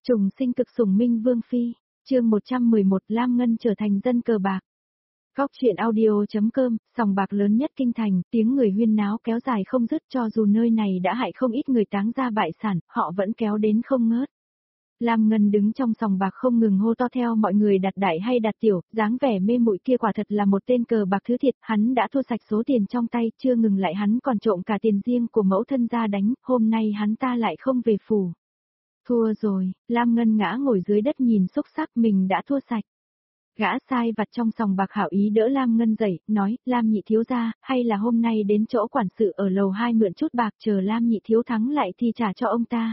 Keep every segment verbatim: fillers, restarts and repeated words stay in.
Trùng sinh cực sủng minh vương phi, chương một trăm mười một Lam Ngân trở thành dân cờ bạc. Góc truyện audio.com, sòng bạc lớn nhất kinh thành, tiếng người huyên náo kéo dài không dứt cho dù nơi này đã hại không ít người táng ra bại sản, họ vẫn kéo đến không ngớt. Lam Ngân đứng trong sòng bạc không ngừng hô to theo mọi người đặt đại hay đặt tiểu, dáng vẻ mê muội kia quả thật là một tên cờ bạc thứ thiệt, hắn đã thua sạch số tiền trong tay, chưa ngừng lại hắn còn trộm cả tiền riêng của mẫu thân ra đánh, hôm nay hắn ta lại không về phủ. Thua rồi, Lam Ngân ngã ngồi dưới đất nhìn xúc sắc mình đã thua sạch. Gã sai vặt trong sòng bạc hảo ý đỡ Lam Ngân dậy, nói, Lam nhị thiếu gia, hay là hôm nay đến chỗ quản sự ở lầu hai mượn chút bạc chờ Lam nhị thiếu thắng lại thì trả cho ông ta.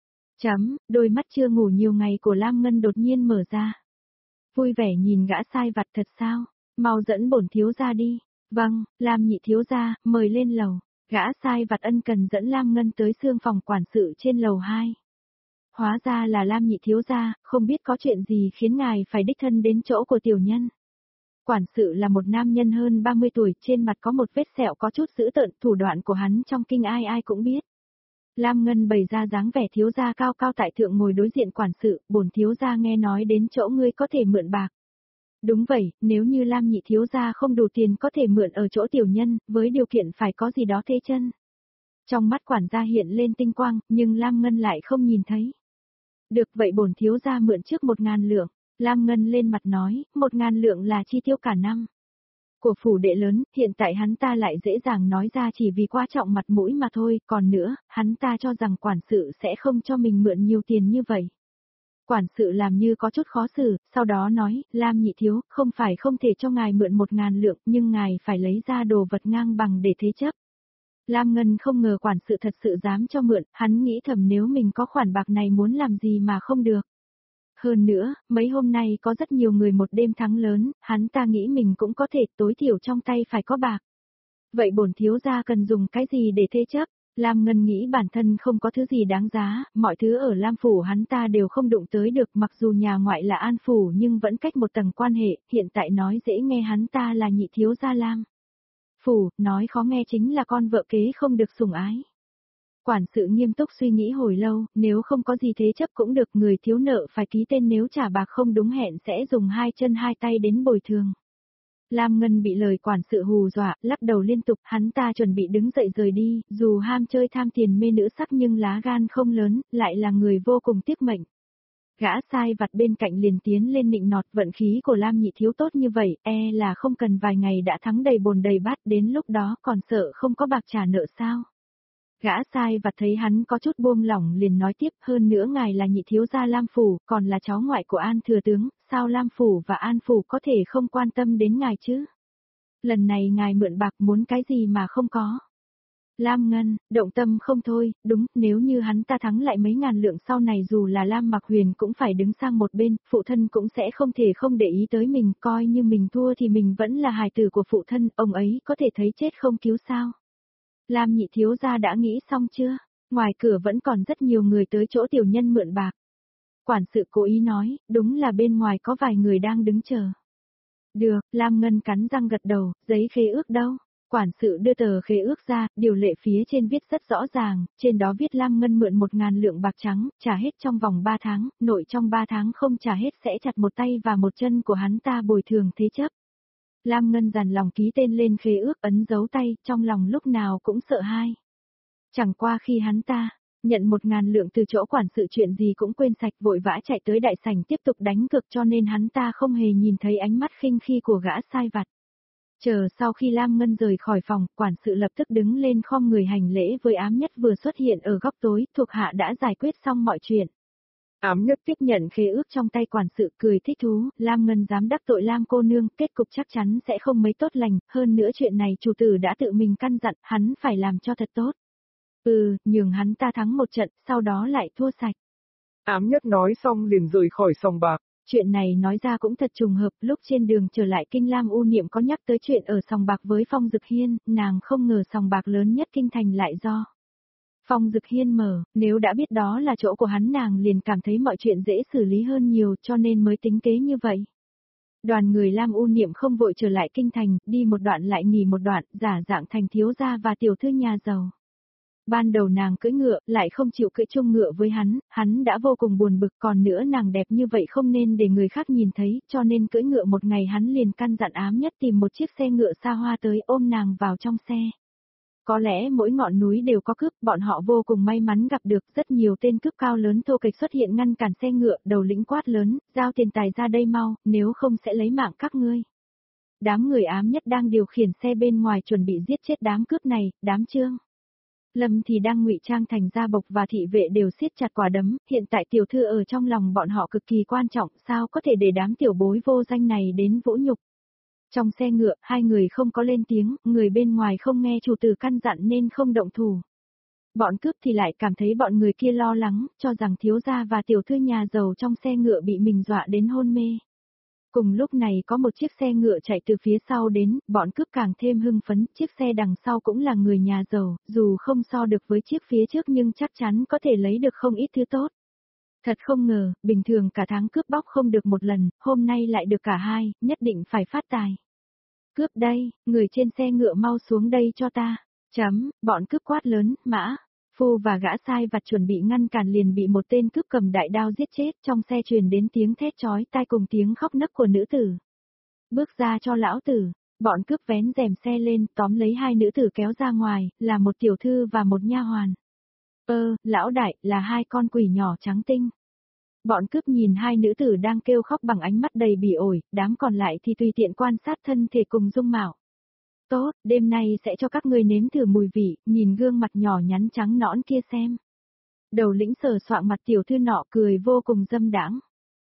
Chấm, đôi mắt chưa ngủ nhiều ngày của Lam Ngân đột nhiên mở ra. Vui vẻ nhìn gã sai vặt thật sao, mau dẫn bổn thiếu gia đi. Vâng, Lam nhị thiếu gia, mời lên lầu. Gã sai vặt ân cần dẫn Lam Ngân tới xương phòng quản sự trên lầu hai. Hóa ra là Lam nhị thiếu gia, không biết có chuyện gì khiến ngài phải đích thân đến chỗ của tiểu nhân. Quản sự là một nam nhân hơn ba mươi tuổi, trên mặt có một vết sẹo có chút dữ tợn, thủ đoạn của hắn trong kinh ai ai cũng biết. Lam Ngân bày ra dáng vẻ thiếu gia cao cao tại thượng ngồi đối diện quản sự, bổn thiếu gia nghe nói đến chỗ ngươi có thể mượn bạc. Đúng vậy, nếu như Lam nhị thiếu gia không đủ tiền có thể mượn ở chỗ tiểu nhân, với điều kiện phải có gì đó thế chân. Trong mắt quản gia hiện lên tinh quang, nhưng Lam Ngân lại không nhìn thấy. Được vậy bổn thiếu gia mượn trước một ngàn lượng, Lam Ngân lên mặt nói, một ngàn lượng là chi tiêu cả năm. Của phủ đệ lớn, hiện tại hắn ta lại dễ dàng nói ra chỉ vì quá trọng mặt mũi mà thôi, còn nữa, hắn ta cho rằng quản sự sẽ không cho mình mượn nhiều tiền như vậy. Quản sự làm như có chút khó xử, sau đó nói, Lam nhị thiếu, không phải không thể cho ngài mượn một ngàn lượng, nhưng ngài phải lấy ra đồ vật ngang bằng để thế chấp. Lam Ngân không ngờ quản sự thật sự dám cho mượn, hắn nghĩ thầm nếu mình có khoản bạc này muốn làm gì mà không được. Hơn nữa, mấy hôm nay có rất nhiều người một đêm thắng lớn, hắn ta nghĩ mình cũng có thể tối thiểu trong tay phải có bạc. Vậy bổn thiếu gia cần dùng cái gì để thế chấp? Lam Ngân nghĩ bản thân không có thứ gì đáng giá, mọi thứ ở Lam Phủ hắn ta đều không đụng tới được, mặc dù nhà ngoại là An Phủ nhưng vẫn cách một tầng quan hệ, hiện tại nói dễ nghe hắn ta là nhị thiếu gia Lam Phủ, nói khó nghe chính là con vợ kế không được sủng ái. Quản sự nghiêm túc suy nghĩ hồi lâu, nếu không có gì thế chấp cũng được, người thiếu nợ phải ký tên, nếu trả bạc không đúng hẹn sẽ dùng hai chân hai tay đến bồi thường. Lam Ngân bị lời quản sự hù dọa, lắc đầu liên tục, hắn ta chuẩn bị đứng dậy rời đi, dù ham chơi tham tiền mê nữ sắc nhưng lá gan không lớn, lại là người vô cùng tiếc mệnh. Gã sai vặt bên cạnh liền tiến lên nịnh nọt, vận khí của Lam nhị thiếu tốt như vậy, e là không cần vài ngày đã thắng đầy bồn đầy bát, đến lúc đó còn sợ không có bạc trả nợ sao. Gã sai vặt thấy hắn có chút buông lỏng liền nói tiếp, hơn nữa ngài là nhị thiếu gia Lam Phủ, còn là cháu ngoại của An thừa tướng, sao Lam Phủ và An Phủ có thể không quan tâm đến ngài chứ? Lần này ngài mượn bạc muốn cái gì mà không có? Lam Ngân, động tâm không thôi, đúng, nếu như hắn ta thắng lại mấy ngàn lượng sau này dù là Lam Mặc Huyền cũng phải đứng sang một bên, phụ thân cũng sẽ không thể không để ý tới mình, coi như mình thua thì mình vẫn là hài tử của phụ thân, ông ấy có thể thấy chết không cứu sao. Lam nhị thiếu gia đã nghĩ xong chưa? Ngoài cửa vẫn còn rất nhiều người tới chỗ tiểu nhân mượn bạc. Quản sự cố ý nói, đúng là bên ngoài có vài người đang đứng chờ. Được, Lam Ngân cắn răng gật đầu, giấy khế ước đâu? Quản sự đưa tờ khế ước ra, điều lệ phía trên viết rất rõ ràng, trên đó viết Lam Ngân mượn một ngàn lượng bạc trắng, trả hết trong vòng ba tháng, nội trong ba tháng không trả hết sẽ chặt một tay và một chân của hắn ta bồi thường thế chấp. Lam Ngân dằn lòng ký tên lên khế ước, ấn dấu tay, trong lòng lúc nào cũng sợ hãi. Chẳng qua khi hắn ta nhận một ngàn lượng từ chỗ quản sự chuyện gì cũng quên sạch, vội vã chạy tới đại sảnh tiếp tục đánh cược, cho nên hắn ta không hề nhìn thấy ánh mắt khinh khi của gã sai vặt. Chờ sau khi Lam Ngân rời khỏi phòng, quản sự lập tức đứng lên khom người hành lễ với Ám Nhất vừa xuất hiện ở góc tối, thuộc hạ đã giải quyết xong mọi chuyện. Ám Nhất tiếp nhận khế ước trong tay quản sự, cười thích thú, Lam Ngân dám đắc tội Lam cô nương, kết cục chắc chắn sẽ không mấy tốt lành, hơn nữa chuyện này chủ tử đã tự mình căn dặn, hắn phải làm cho thật tốt. Ừ, nhường hắn ta thắng một trận, sau đó lại thua sạch. Ám Nhất nói xong liền rời khỏi sòng bạc. Chuyện này nói ra cũng thật trùng hợp, lúc trên đường trở lại kinh Lam U Niệm có nhắc tới chuyện ở sòng bạc với Phong Dực Hiên, nàng không ngờ sòng bạc lớn nhất kinh thành lại do Phong Dực Hiên mở, nếu đã biết đó là chỗ của hắn nàng liền cảm thấy mọi chuyện dễ xử lý hơn nhiều cho nên mới tính kế như vậy. Đoàn người Lam U Niệm không vội trở lại kinh thành, đi một đoạn lại nghỉ một đoạn, giả dạng thành thiếu gia và tiểu thư nhà giàu. Ban đầu nàng cưỡi ngựa, lại không chịu cưỡi chung ngựa với hắn, hắn đã vô cùng buồn bực, còn nữa nàng đẹp như vậy không nên để người khác nhìn thấy, cho nên cưỡi ngựa một ngày hắn liền căn dặn Ám Nhất tìm một chiếc xe ngựa xa hoa tới ôm nàng vào trong xe. Có lẽ mỗi ngọn núi đều có cướp, bọn họ vô cùng may mắn gặp được rất nhiều tên cướp cao lớn thô kệch xuất hiện ngăn cản xe ngựa, đầu lĩnh quát lớn, giao tiền tài ra đây mau, nếu không sẽ lấy mạng các ngươi. Đám người Ám Nhất đang điều khiển xe bên ngoài chuẩn bị giết chết đám cướp này, đám Trương Lâm thì đang ngụy trang thành gia bộc và thị vệ đều siết chặt quả đấm, hiện tại tiểu thư ở trong lòng bọn họ cực kỳ quan trọng, sao có thể để đám tiểu bối vô danh này đến vũ nhục. Trong xe ngựa, hai người không có lên tiếng, người bên ngoài không nghe chủ tử căn dặn nên không động thủ. Bọn cướp thì lại cảm thấy bọn người kia lo lắng, cho rằng thiếu gia và tiểu thư nhà giàu trong xe ngựa bị mình dọa đến hôn mê. Cùng lúc này có một chiếc xe ngựa chạy từ phía sau đến, bọn cướp càng thêm hưng phấn, chiếc xe đằng sau cũng là người nhà giàu, dù không so được với chiếc phía trước nhưng chắc chắn có thể lấy được không ít thứ tốt. Thật không ngờ, bình thường cả tháng cướp bóc không được một lần, hôm nay lại được cả hai, nhất định phải phát tài. Cướp đây, người trên xe ngựa mau xuống đây cho ta. Chấm, bọn cướp quát lớn, mã. Phu và gã sai vặt chuẩn bị ngăn cản liền bị một tên cướp cầm đại đao giết chết, trong xe truyền đến tiếng thét chói tai cùng tiếng khóc nấc của nữ tử. Bước ra cho lão tử, bọn cướp vén rèm xe lên, tóm lấy hai nữ tử kéo ra ngoài, là một tiểu thư và một nha hoàn. Ơ, lão đại, là hai con quỷ nhỏ trắng tinh. Bọn cướp nhìn hai nữ tử đang kêu khóc bằng ánh mắt đầy bỉ ổi, đám còn lại thì tùy tiện quan sát thân thể cùng dung mạo. Tốt, đêm nay sẽ cho các ngươi nếm thử mùi vị, nhìn gương mặt nhỏ nhắn trắng nõn kia xem. Đầu lĩnh sờ soạng mặt tiểu thư nọ cười vô cùng dâm đãng.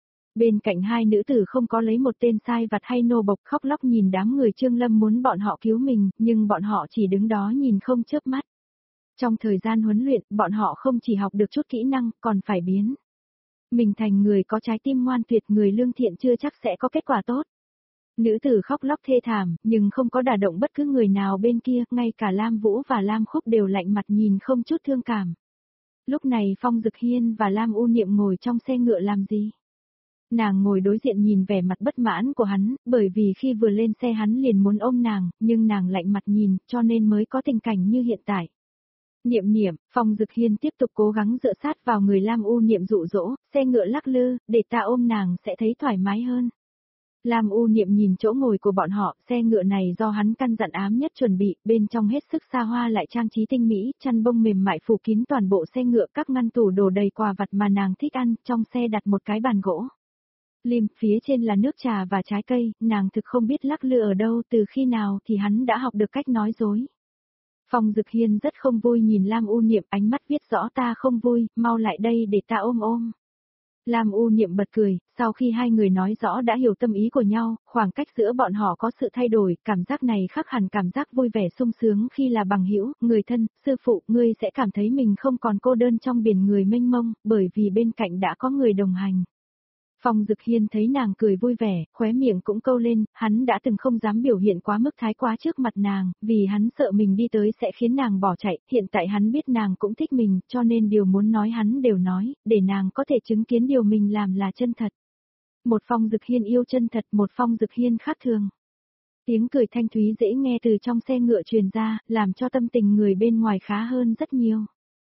Bên cạnh hai nữ tử không có lấy một tên sai vặt hay nô bộc khóc lóc nhìn đám người Trương Lâm muốn bọn họ cứu mình, nhưng bọn họ chỉ đứng đó nhìn không chớp mắt. Trong thời gian huấn luyện, bọn họ không chỉ học được chút kỹ năng, còn phải biến mình thành người có trái tim ngoan tuyệt, người lương thiện chưa chắc sẽ có kết quả tốt. Nữ tử khóc lóc thê thảm, nhưng không có đả động bất cứ người nào bên kia, ngay cả Lam Vũ và Lam Khúc đều lạnh mặt nhìn không chút thương cảm. Lúc này Phong Dực Hiên và Lam U Niệm ngồi trong xe ngựa làm gì? Nàng ngồi đối diện nhìn vẻ mặt bất mãn của hắn, bởi vì khi vừa lên xe hắn liền muốn ôm nàng, nhưng nàng lạnh mặt nhìn, cho nên mới có tình cảnh như hiện tại. Niệm niệm, Phong Dực Hiên tiếp tục cố gắng dựa sát vào người Lam U Niệm dụ dỗ, xe ngựa lắc lư, để ta ôm nàng sẽ thấy thoải mái hơn. Lam U Niệm nhìn chỗ ngồi của bọn họ, xe ngựa này do hắn căn dặn Ám Nhất chuẩn bị, bên trong hết sức xa hoa lại trang trí tinh mỹ, chăn bông mềm mại phủ kín toàn bộ xe ngựa, các ngăn tủ đồ đầy quà vặt mà nàng thích ăn, trong xe đặt một cái bàn gỗ. Lim, phía trên là nước trà và trái cây, nàng thực không biết lắc lư ở đâu, từ khi nào thì hắn đã học được cách nói dối. Phong Dực Hiên rất không vui nhìn Lam U Niệm, ánh mắt viết rõ ta không vui, mau lại đây để ta ôm ôm. Lam U Niệm bật cười, sau khi hai người nói rõ đã hiểu tâm ý của nhau, khoảng cách giữa bọn họ có sự thay đổi, cảm giác này khác hẳn cảm giác vui vẻ sung sướng khi là bằng hữu, người thân, sư phụ, ngươi sẽ cảm thấy mình không còn cô đơn trong biển người mênh mông, bởi vì bên cạnh đã có người đồng hành. Phong Dực Hiên thấy nàng cười vui vẻ, khóe miệng cũng câu lên, hắn đã từng không dám biểu hiện quá mức thái quá trước mặt nàng, vì hắn sợ mình đi tới sẽ khiến nàng bỏ chạy, hiện tại hắn biết nàng cũng thích mình, cho nên điều muốn nói hắn đều nói, để nàng có thể chứng kiến điều mình làm là chân thật. Một Phong Dực Hiên yêu chân thật, một Phong Dực Hiên khác thường. Tiếng cười thanh thúy dễ nghe từ trong xe ngựa truyền ra, làm cho tâm tình người bên ngoài khá hơn rất nhiều.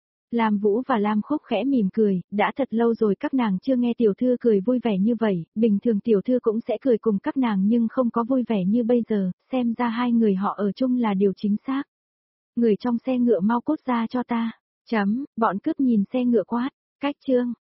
Lam Vũ và Lam Khúc khẽ mỉm cười, đã thật lâu rồi các nàng chưa nghe tiểu thư cười vui vẻ như vậy, bình thường tiểu thư cũng sẽ cười cùng các nàng nhưng không có vui vẻ như bây giờ, xem ra hai người họ ở chung là điều chính xác. Người trong xe ngựa mau cút ra cho ta, chấm, bọn cướp nhìn xe ngựa quát, cách chương.